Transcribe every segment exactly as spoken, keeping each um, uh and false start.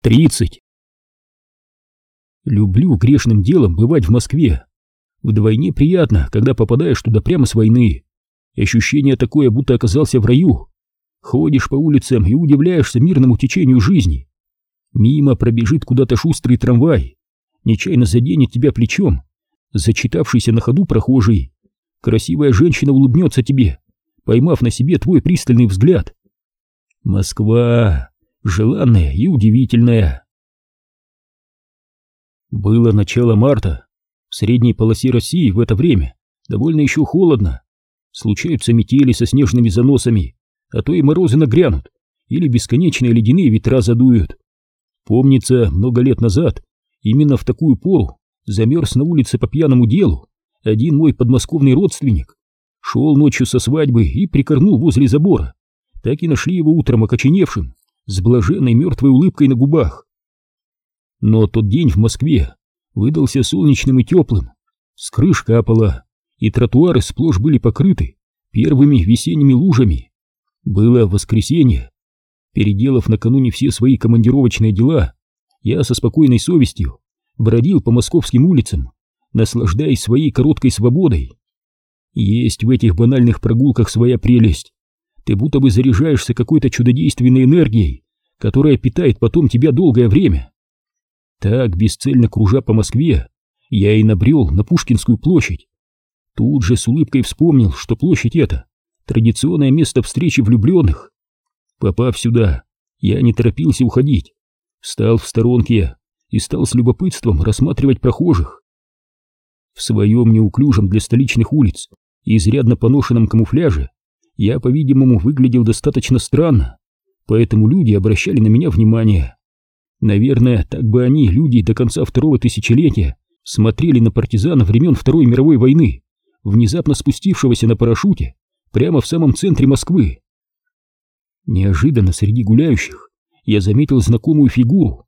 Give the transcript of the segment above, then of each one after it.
тридцать. Люблю грешным делом бывать в Москве. Вдвойне приятно, когда попадаешь туда прямо с войны. Ощущение такое, будто оказался в раю. Ходишь по улицам и удивляешься мирному течению жизни. Мимо пробежит куда-то шустрый трамвай, нечаянно заденет тебя плечом зачитавшийся на ходу прохожий. Красивая женщина улыбнется тебе, поймав на себе твой пристальный взгляд. Москва желанная и удивительная. Было начало марта. В средней полосе России в это время довольно еще холодно. Случаются метели со снежными заносами, а то и морозы нагрянут, или бесконечные ледяные ветра задуют. Помнится, много лет назад, именно в такую пору, замерз на улице по пьяному делу один мой подмосковный родственник. Шел ночью со свадьбы и прикорнул возле забора. Так и нашли его утром окоченевшим, с блаженной мертвой улыбкой на губах. Но тот день в Москве выдался солнечным и теплым. С крыш капало, и тротуары сплошь были покрыты первыми весенними лужами. Было воскресенье. Переделав накануне все свои командировочные дела, я со спокойной совестью бродил по московским улицам, наслаждаясь своей короткой свободой. Есть в этих банальных прогулках своя прелесть. Ты будто бы заряжаешься какой-то чудодейственной энергией, которая питает потом тебя долгое время. Так, бесцельно кружа по Москве, я и набрел на Пушкинскую площадь. Тут же с улыбкой вспомнил, что площадь эта — традиционное место встречи влюбленных. Попав сюда, я не торопился уходить. Встал в сторонке и стал с любопытством рассматривать прохожих. В своем неуклюжем для столичных улиц и изрядно поношенном камуфляже я, по-видимому, выглядел достаточно странно, поэтому люди обращали на меня внимание. Наверное, так бы они, люди до конца второго тысячелетия, смотрели на партизана времен Второй мировой войны, внезапно спустившегося на парашюте прямо в самом центре Москвы. Неожиданно среди гуляющих я заметил знакомую фигуру.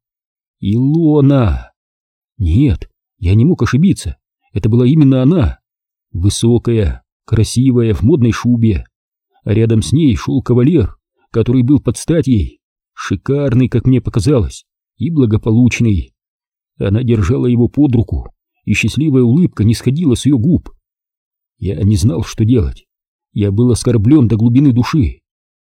Илона! Нет, я не мог ошибиться, это была именно она. Высокая, красивая, в модной шубе. А рядом с ней шел кавалер, который был под стать ей, шикарный, как мне показалось, и благополучный. Она держала его под руку, и счастливая улыбка не сходила с ее губ. Я не знал, что делать. Я был оскорблен до глубины души.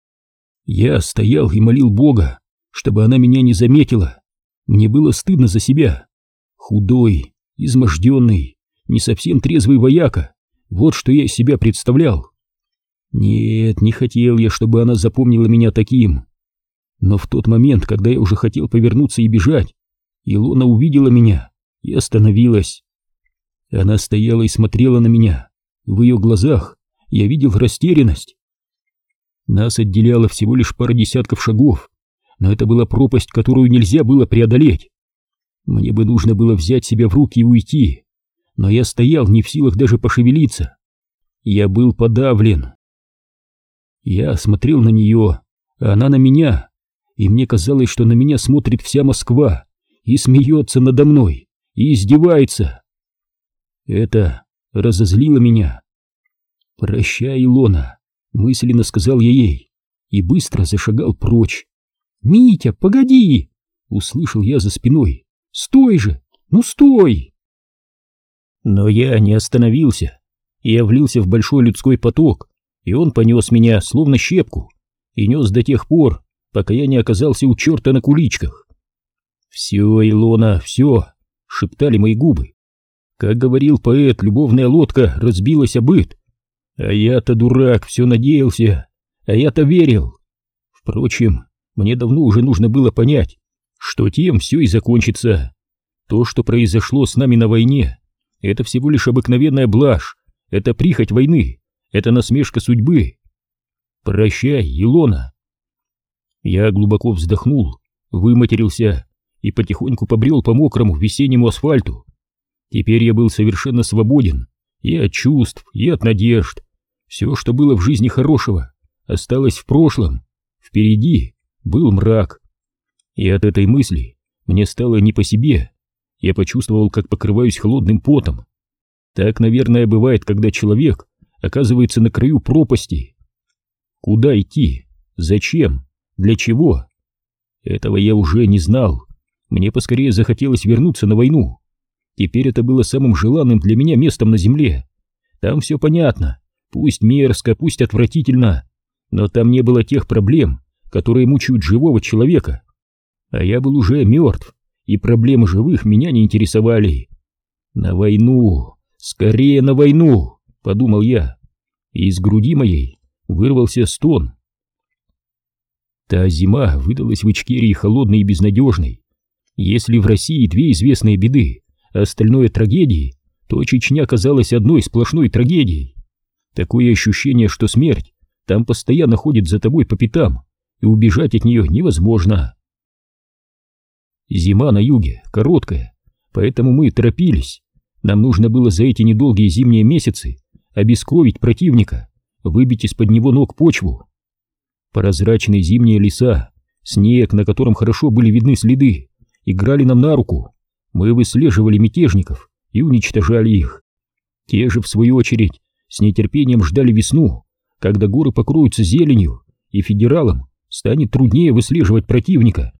Я стоял и молил Бога, чтобы она меня не заметила. Мне было стыдно за себя. Худой, изможденный, не совсем трезвый вояка. Вот что я из себя представлял. Нет, не хотел я, чтобы она запомнила меня таким. Но в тот момент, когда я уже хотел повернуться и бежать, Илона увидела меня и остановилась. Она стояла и смотрела на меня. В ее глазах я видел растерянность. Нас отделяло всего лишь пара десятков шагов, но это была пропасть, которую нельзя было преодолеть. Мне бы нужно было взять себя в руки и уйти, но я стоял не в силах даже пошевелиться. Я был подавлен. Я смотрел на нее, а она на меня, и мне казалось, что на меня смотрит вся Москва и смеется надо мной, и издевается. Это разозлило меня. «Прощай, Илона», — мысленно сказал я ей, и быстро зашагал прочь. «Митя, погоди!» — услышал я за спиной. «Стой же! Ну стой!» Но я не остановился. Я влился в большой людской поток, и он понес меня, словно щепку, и нес до тех пор, пока я не оказался у черта на куличках. «Все, Илона, все!» — шептали мои губы. Как говорил поэт, любовная лодка разбилась о быт. А я-то дурак, все надеялся, а я-то верил. Впрочем, мне давно уже нужно было понять, что тем все и закончится. То, что произошло с нами на войне, это всего лишь обыкновенная блажь, это прихоть войны, это насмешка судьбы. Прощай, Илона. Я глубоко вздохнул, выматерился и потихоньку побрел по мокрому весеннему асфальту. Теперь я был совершенно свободен и от чувств, и от надежд. Все, что было в жизни хорошего, осталось в прошлом. Впереди был мрак. И от этой мысли мне стало не по себе. Я почувствовал, как покрываюсь холодным потом. Так, наверное, бывает, когда человек оказывается на краю пропасти. Куда идти? Зачем? Для чего? Этого я уже не знал мне поскорее захотелось вернуться на войну. Теперь это было самым желанным для меня местом на земле. Там все понятно, пусть мерзко, пусть отвратительно, но там не было тех проблем, которые мучают живого человека. А я был уже мертв, и проблемы живых меня не интересовали. «На войну! Скорее на войну!» — подумал я, и из груди моей вырвался стон. Та зима выдалась в Ичкерии холодной и безнадежной. Если в России две известные беды, а остальное трагедии, то Чечня казалась одной сплошной трагедией. Такое ощущение, что смерть там постоянно ходит за тобой по пятам, и убежать от нее невозможно. Зима на юге короткая, поэтому мы торопились. Нам нужно было за эти недолгие зимние месяцы обескровить противника, выбить из-под него ног почву. Прозрачные зимние леса, снег, на котором хорошо были видны следы, играли нам на руку. Мы выслеживали мятежников и уничтожали их. Те же, в свою очередь, с нетерпением ждали весну, когда горы покроются зеленью, и федералам станет труднее выслеживать противника.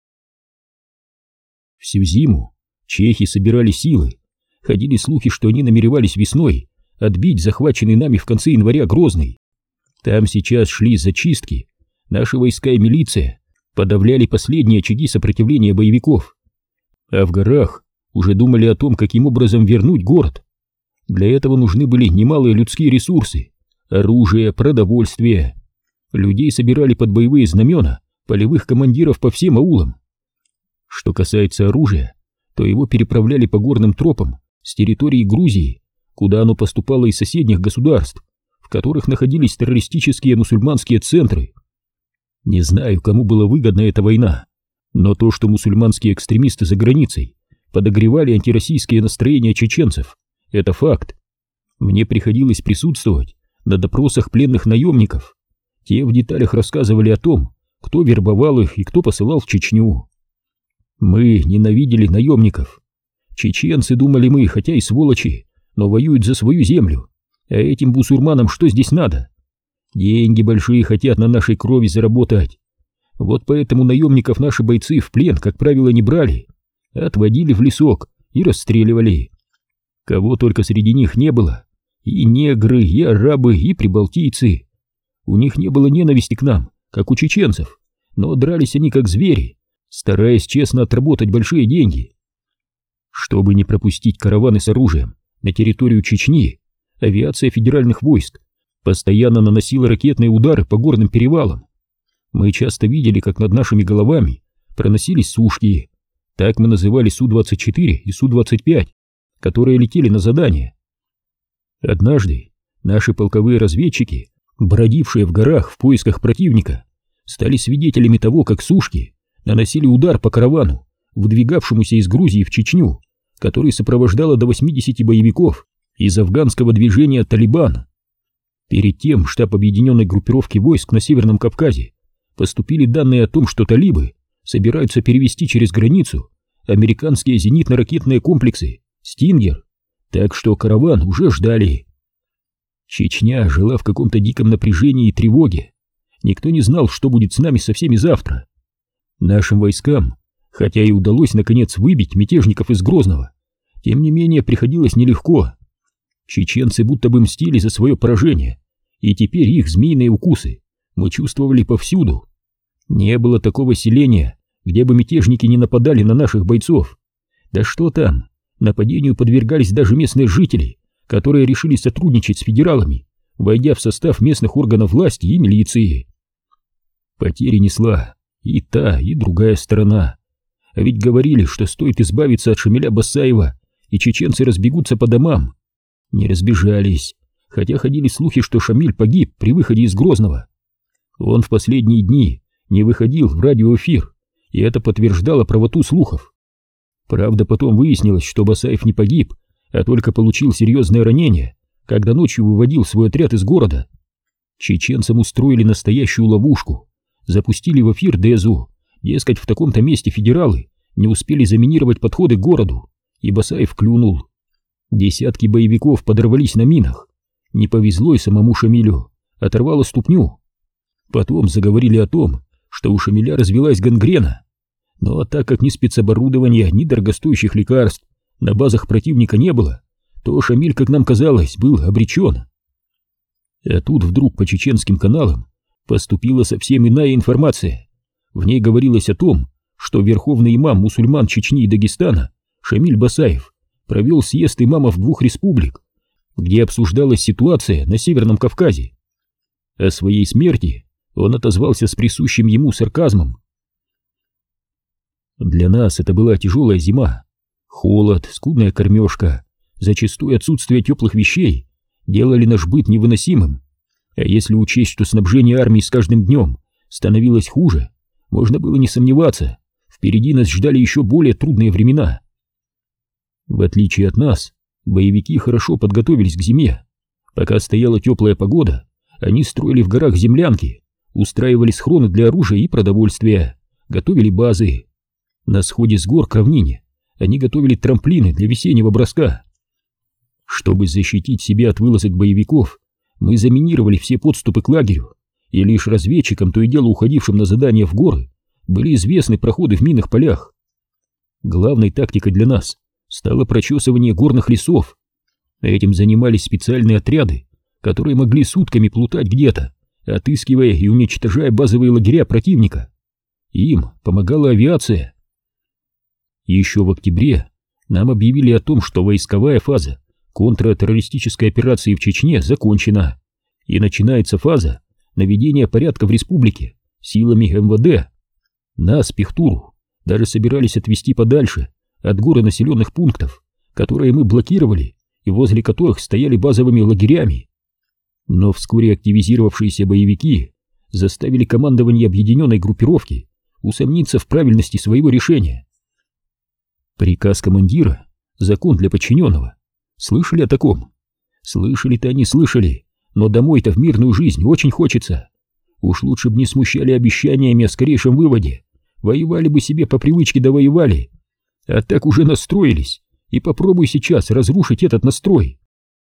Всю зиму чехи собирали силы. Ходили слухи, что они намеревались весной отбить захваченный нами в конце января Грозный. Там сейчас шли зачистки. Наши войска и милиция подавляли последние очаги сопротивления боевиков. А в горах уже думали о том, каким образом вернуть город. Для этого нужны были немалые людские ресурсы, оружие, продовольствие. Людей собирали под боевые знамена полевых командиров по всем аулам. Что касается оружия, то его переправляли по горным тропам с территории Грузии, куда оно поступало из соседних государств, в которых находились террористические мусульманские центры. Не знаю, кому была выгодна эта война, но то, что мусульманские экстремисты за границей подогревали антироссийские настроения чеченцев, это факт. Мне приходилось присутствовать на допросах пленных наемников. Те в деталях рассказывали о том, кто вербовал их и кто посылал в Чечню. Мы ненавидели наемников. Чеченцы, думали мы, хотя и сволочи, но воюют за свою землю. А этим бусурманам что здесь надо? Деньги большие хотят на нашей крови заработать. Вот поэтому наемников наши бойцы в плен, как правило, не брали, отводили в лесок и расстреливали. Кого только среди них не было. И негры, и арабы, и прибалтийцы. У них не было ненависти к нам, как у чеченцев, но дрались они как звери, стараясь честно отработать большие деньги. Чтобы не пропустить караваны с оружием на территорию Чечни, авиация федеральных войск постоянно наносила ракетные удары по горным перевалам. Мы часто видели, как над нашими головами проносились сушки. Так мы называли Су двадцать четыре и Су двадцать пять, которые летели на задание. Однажды наши полковые разведчики, бродившие в горах в поисках противника, стали свидетелями того, как сушки наносили удар по каравану, выдвигавшемуся из Грузии в Чечню, который сопровождало до восьмидесяти боевиков из афганского движения «Талибан». Перед тем в штаб объединенной группировки войск на Северном Кавказе поступили данные о том, что талибы собираются перевести через границу американские зенитно-ракетные комплексы «Стингер», так что караван уже ждали. Чечня жила в каком-то диком напряжении и тревоге. Никто не знал, что будет с нами со всеми завтра. Нашим войскам, хотя и удалось наконец выбить мятежников из Грозного, тем не менее приходилось нелегко. Чеченцы будто бы мстили за свое поражение, и теперь их змеиные укусы мы чувствовали повсюду. Не было такого селения, где бы мятежники не нападали на наших бойцов. Да что там, нападению подвергались даже местные жители, которые решили сотрудничать с федералами, войдя в состав местных органов власти и милиции. Потери несла и та, и другая сторона. А ведь говорили, что стоит избавиться от Шамиля Басаева, и чеченцы разбегутся по домам. Не разбежались, хотя ходили слухи, что Шамиль погиб при выходе из Грозного. Он в последние дни не выходил в радиоэфир, и это подтверждало правоту слухов. Правда, потом выяснилось, что Басаев не погиб, а только получил серьезное ранение, когда ночью выводил свой отряд из города. Чеченцам устроили настоящую ловушку, запустили в эфир Дезу, дескать, в таком-то месте федералы не успели заминировать подходы к городу, и Басаев клюнул. Десятки боевиков подорвались на минах. Не повезло и самому Шамилю, оторвало ступню. Потом заговорили о том, что у Шамиля развилась гангрена. Но так как ни спецоборудования, ни дорогостоящих лекарств на базах противника не было, то Шамиль, как нам казалось, был обречен. А тут вдруг по чеченским каналам поступила совсем иная информация. В ней говорилось о том, что верховный имам мусульман Чечни и Дагестана Шамиль Басаев провел съезд имамов двух республик, где обсуждалась ситуация на Северном Кавказе. О своей смерти он отозвался с присущим ему сарказмом. Для нас это была тяжелая зима. Холод, скудная кормежка, зачастую отсутствие теплых вещей делали наш быт невыносимым. А если учесть, что снабжение армии с каждым днем становилось хуже, можно было не сомневаться, впереди нас ждали еще более трудные времена. В отличие от нас, боевики хорошо подготовились к зиме. Пока стояла теплая погода, они строили в горах землянки, устраивали схроны для оружия и продовольствия, готовили базы. На сходе с гор к равнине они готовили трамплины для весеннего броска. Чтобы защитить себя от вылазок боевиков, мы заминировали все подступы к лагерю, и лишь разведчикам, то и дело уходившим на задания в горы, были известны проходы в минных полях. Главной тактикой для нас стало прочесывание горных лесов. Этим занимались специальные отряды, которые могли сутками плутать где-то, отыскивая и уничтожая базовые лагеря противника. Им помогала авиация. Еще в октябре нам объявили о том, что войсковая фаза контртеррористической операции в Чечне закончена, и начинается фаза наведения порядка в республике силами эм вэ дэ. Нас, Пехтуру, даже собирались отвезти подальше от гор и населенных пунктов, которые мы блокировали и возле которых стояли базовыми лагерями. Но вскоре активизировавшиеся боевики заставили командование объединенной группировки усомниться в правильности своего решения. Приказ командира — закон для подчиненного. Слышали о таком? Слышали-то они слышали, но домой-то в мирную жизнь очень хочется. Уж лучше б не смущали обещаниями о скорейшем выводе. Воевали бы себе по привычке да воевали. А так уже настроились, и попробуй сейчас разрушить этот настрой.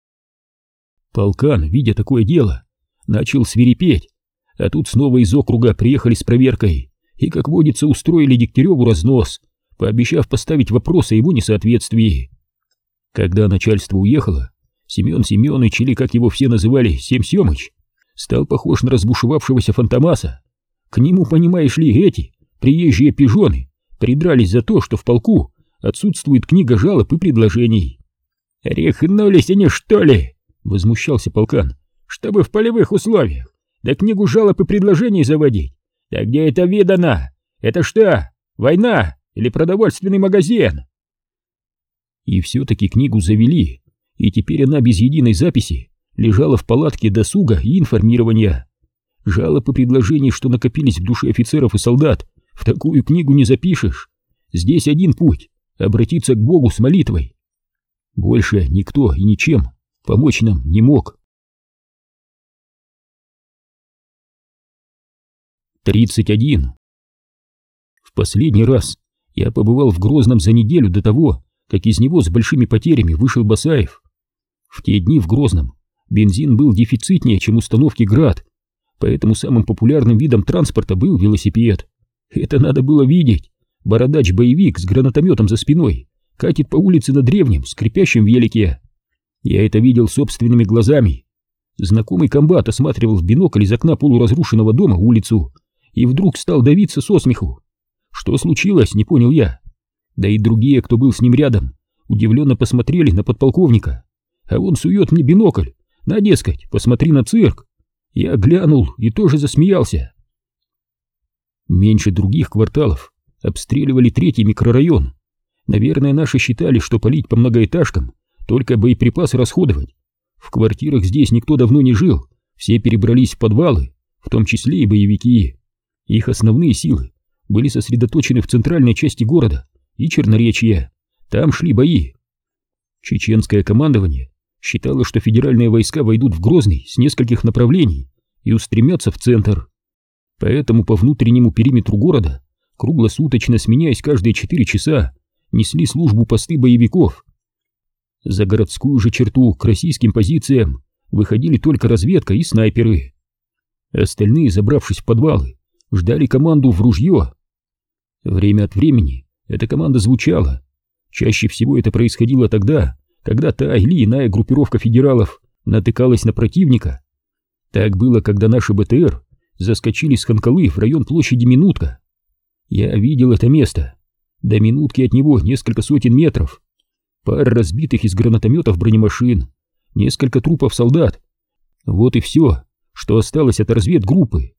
Полкан, видя такое дело, начал свирепеть, а тут снова из округа приехали с проверкой и, как водится, устроили Дегтяреву разнос, пообещав поставить вопрос о его несоответствии. Когда начальство уехало, Семен Семенович, или как его все называли, Сем Семыч, стал похож на разбушевавшегося фантомаса. К нему, понимаешь ли, эти приезжие пижоны придрались за то, что в полку отсутствует книга жалоб и предложений. «Рехнулись они, что ли?» — возмущался полкан. «Чтобы в полевых условиях, да книгу жалоб и предложений заводить. Да где это видано? Это что, война или продовольственный магазин?» И все-таки книгу завели, и теперь она без единой записи лежала в палатке досуга и информирования. Жалоб и предложений, что накопились в душе офицеров и солдат, в такую книгу не запишешь. Здесь один путь — обратиться к Богу с молитвой. Больше никто и ничем помочь нам не мог. тридцать один. В последний раз я побывал в Грозном за неделю до того, как из него с большими потерями вышел Басаев. В те дни в Грозном бензин был дефицитнее, чем установки «Град», поэтому самым популярным видом транспорта был велосипед. Это надо было видеть. Бородач-боевик с гранатометом за спиной катит по улице на древнем, скрипящем велике. Я это видел собственными глазами. Знакомый комбат осматривал в бинокль из окна полуразрушенного дома улицу и вдруг стал давиться со смеху. Что случилось, не понял я. Да и другие, кто был с ним рядом, удивленно посмотрели на подполковника. А он сует мне бинокль. На, дескать, посмотри на цирк. Я глянул и тоже засмеялся. Меньше других кварталов обстреливали третий микрорайон. Наверное, наши считали, что палить по многоэтажкам, только боеприпасы расходовать. В квартирах здесь никто давно не жил, все перебрались в подвалы, в том числе и боевики. Их основные силы были сосредоточены в центральной части города и Черноречье. Там шли бои. Чеченское командование считало, что федеральные войска войдут в Грозный с нескольких направлений и устремятся в центр. Поэтому по внутреннему периметру города, круглосуточно сменяясь каждые четыре часа, несли службу посты боевиков. За городскую же черту к российским позициям выходили только разведка и снайперы. Остальные, забравшись в подвалы, ждали команду в ружье. Время от времени эта команда звучала. Чаще всего это происходило тогда, когда та или иная группировка федералов натыкалась на противника. Так было, когда наши БТР заскочили с Ханкалы в район площади Минутка. Я видел это место. До Минутки от него несколько сотен метров. Пара разбитых из гранатометов бронемашин, несколько трупов солдат. Вот и все, что осталось от разведгруппы.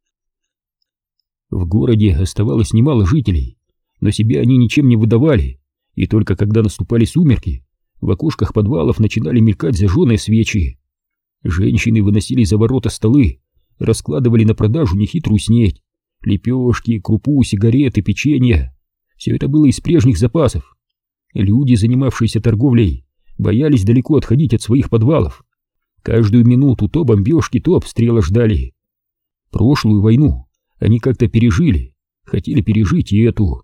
В городе оставалось немало жителей, но себя они ничем не выдавали, и только когда наступали сумерки, в окошках подвалов начинали мелькать зажженные свечи. Женщины выносили за ворота столы, раскладывали на продажу нехитрую снеть, лепешки, крупу, сигареты, печенье. Все это было из прежних запасов. Люди, занимавшиеся торговлей, боялись далеко отходить от своих подвалов. Каждую минуту то бомбежки, то обстрела ждали. Прошлую войну они как-то пережили, хотели пережить и эту.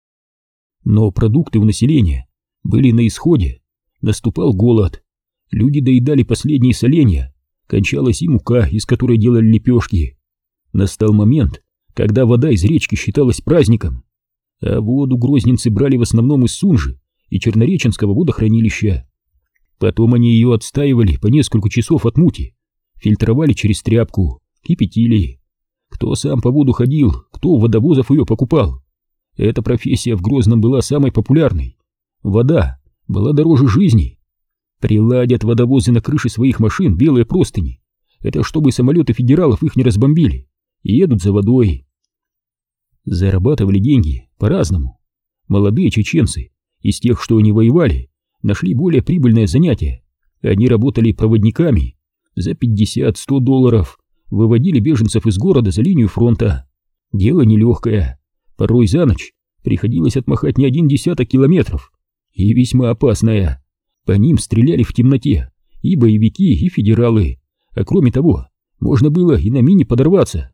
Но продукты у населения были на исходе, наступал голод, люди доедали последние соленья, кончалась и мука, из которой делали лепешки. Настал момент, когда вода из речки считалась праздником, а воду грозненцы брали в основном из Сунжи и Чернореченского водохранилища. Потом они ее отстаивали по несколько часов от мути, фильтровали через тряпку, кипятили. Кто сам по воду ходил, кто у водовозов ее покупал. Эта профессия в Грозном была самой популярной. Вода была дороже жизни. Приладят водовозы на крыше своих машин белые простыни. Это чтобы самолеты федералов их не разбомбили. И едут за водой. Зарабатывали деньги по-разному. Молодые чеченцы, из тех, что не воевали, нашли более прибыльное занятие. Они работали проводниками. За пятьдесят-сто долларов выводили беженцев из города за линию фронта. Дело нелегкое. Порой за ночь приходилось отмахать не один десяток километров. И весьма опасное. По ним стреляли в темноте и боевики, и федералы. А кроме того, можно было и на мине подорваться.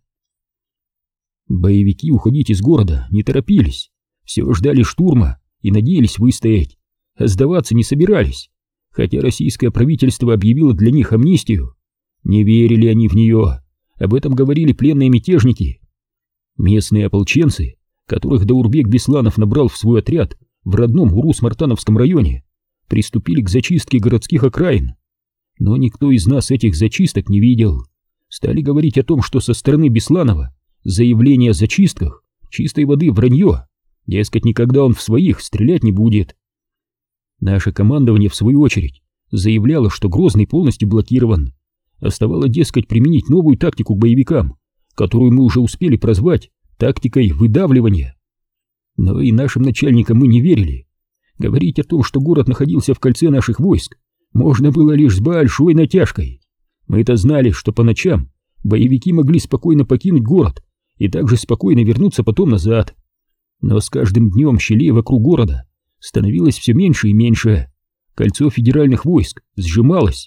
Боевики уходить из города не торопились. Все ждали штурма и надеялись выстоять. А сдаваться не собирались. Хотя российское правительство объявило для них амнистию. Не верили они в нее. Об этом говорили пленные мятежники. Местные ополченцы, которых Даурбек Бесланов набрал в свой отряд в родном Урус-Мартановском районе, приступили к зачистке городских окраин. Но никто из нас этих зачисток не видел. Стали говорить о том, что со стороны Бесланова заявление о зачистках чистой воды вранье. Дескать, никогда он в своих стрелять не будет. Наше командование, в свою очередь, заявляло, что Грозный полностью блокирован. Оставалось, дескать, применить новую тактику к боевикам, которую мы уже успели прозвать тактикой выдавливания. Но и нашим начальникам мы не верили. Говорить о том, что город находился в кольце наших войск, можно было лишь с большой натяжкой. Мы-то знали, что по ночам боевики могли спокойно покинуть город и также спокойно вернуться потом назад. Но с каждым днем щелей вокруг города становилось все меньше и меньше. Кольцо федеральных войск сжималось.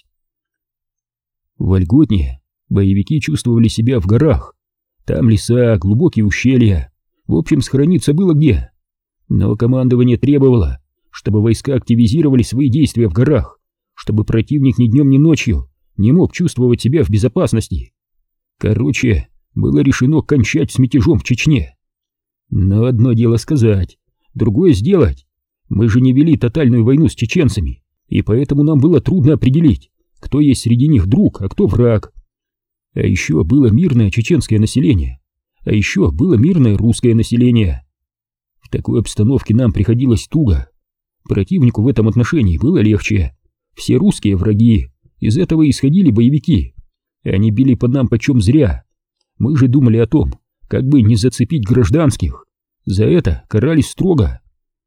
Вольготнее боевики чувствовали себя в горах. Там леса, глубокие ущелья. В общем, схорониться было где. Но командование требовало, чтобы войска активизировали свои действия в горах, чтобы противник ни днем, ни ночью не мог чувствовать себя в безопасности. Короче, было решено кончать с мятежом в Чечне. Но одно дело сказать, другое сделать. Мы же не вели тотальную войну с чеченцами, и поэтому нам было трудно определить, кто есть среди них друг, а кто враг. А еще было мирное чеченское население, а еще было мирное русское население. В такой обстановке нам приходилось туго. Противнику в этом отношении было легче. Все русские враги, из этого исходили боевики. Они били по нам почем зря. Мы же думали о том, как бы не зацепить гражданских. За это карались строго.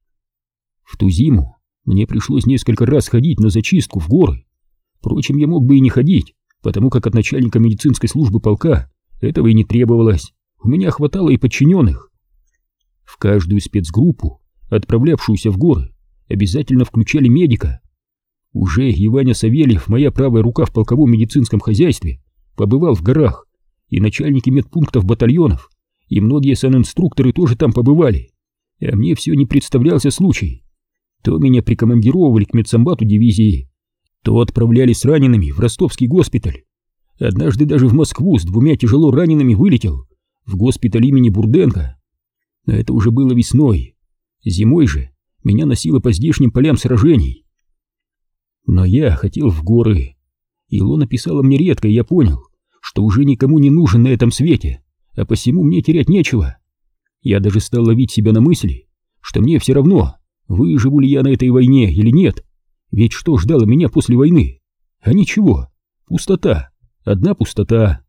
В ту зиму мне пришлось несколько раз ходить на зачистку в горы. Впрочем, я мог бы и не ходить, потому как от начальника медицинской службы полка этого и не требовалось. У меня хватало и подчиненных. В каждую спецгруппу, отправлявшуюся в горы, обязательно включали медика. Уже Иваня Савельев, моя правая рука в полковом медицинском хозяйстве, побывал в горах, и начальники медпунктов батальонов, и многие санинструкторы тоже там побывали. А мне все не представлялся случай. То меня прикомандировывали к медсамбату дивизии, то отправляли с ранеными в ростовский госпиталь. Однажды даже в Москву с двумя тяжело ранеными вылетел, в госпиталь имени Бурденко. Но это уже было весной. Зимой же меня носило по здешним полям сражений. Но я хотел в горы. Илона писала мне редко, и я понял, что уже никому не нужен на этом свете, а посему мне терять нечего. Я даже стал ловить себя на мысли, что мне все равно, выживу ли я на этой войне или нет. Ведь что ждало меня после войны? А ничего, пустота, одна пустота.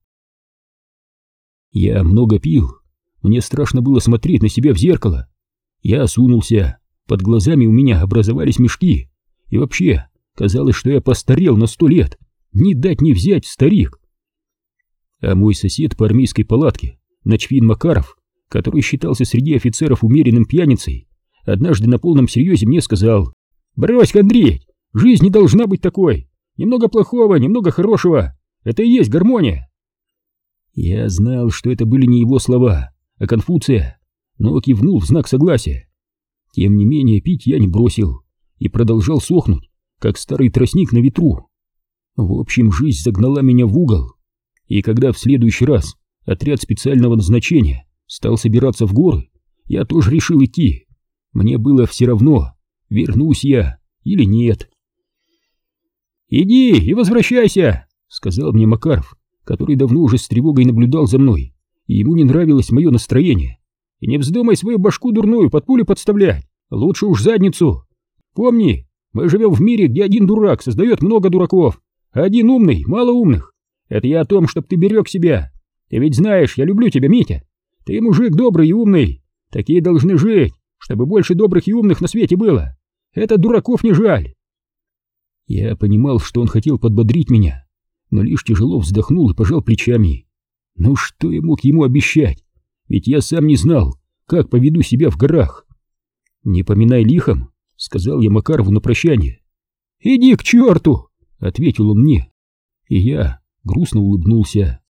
Я много пил, мне страшно было смотреть на себя в зеркало. Я осунулся, под глазами у меня образовались мешки, и вообще казалось, что я постарел на сто лет, ни дать ни взять, старик. А мой сосед по армейской палатке, начфин Макаров, который считался среди офицеров умеренным пьяницей, однажды на полном серьезе мне сказал: «Брось, Андрей, жизнь не должна быть такой, немного плохого, немного хорошего, это и есть гармония». Я знал, что это были не его слова, а Конфуция, но кивнул в знак согласия. Тем не менее, пить я не бросил и продолжал сохнуть, как старый тростник на ветру. В общем, жизнь загнала меня в угол, и когда в следующий раз отряд специального назначения стал собираться в горы, я тоже решил идти. Мне было все равно, вернусь я или нет. «Иди и возвращайся», — сказал мне Макаров, который давно уже с тревогой наблюдал за мной, и ему не нравилось мое настроение. «И не вздумай свою башку дурную под пулю подставлять, лучше уж задницу. Помни, мы живем в мире, где один дурак создает много дураков, а один умный — мало умных. Это я о том, чтоб ты берег себя. Ты ведь знаешь, я люблю тебя, Митя. Ты мужик добрый и умный. Такие должны жить, чтобы больше добрых и умных на свете было. Это дураков не жаль». Я понимал, что он хотел подбодрить меня, но лишь тяжело вздохнул и пожал плечами. Ну что я мог ему обещать? Ведь я сам не знал, как поведу себя в горах. «Не поминай лихом», — сказал я Макарову на прощание. «Иди к черту», — ответил он мне, и я грустно улыбнулся.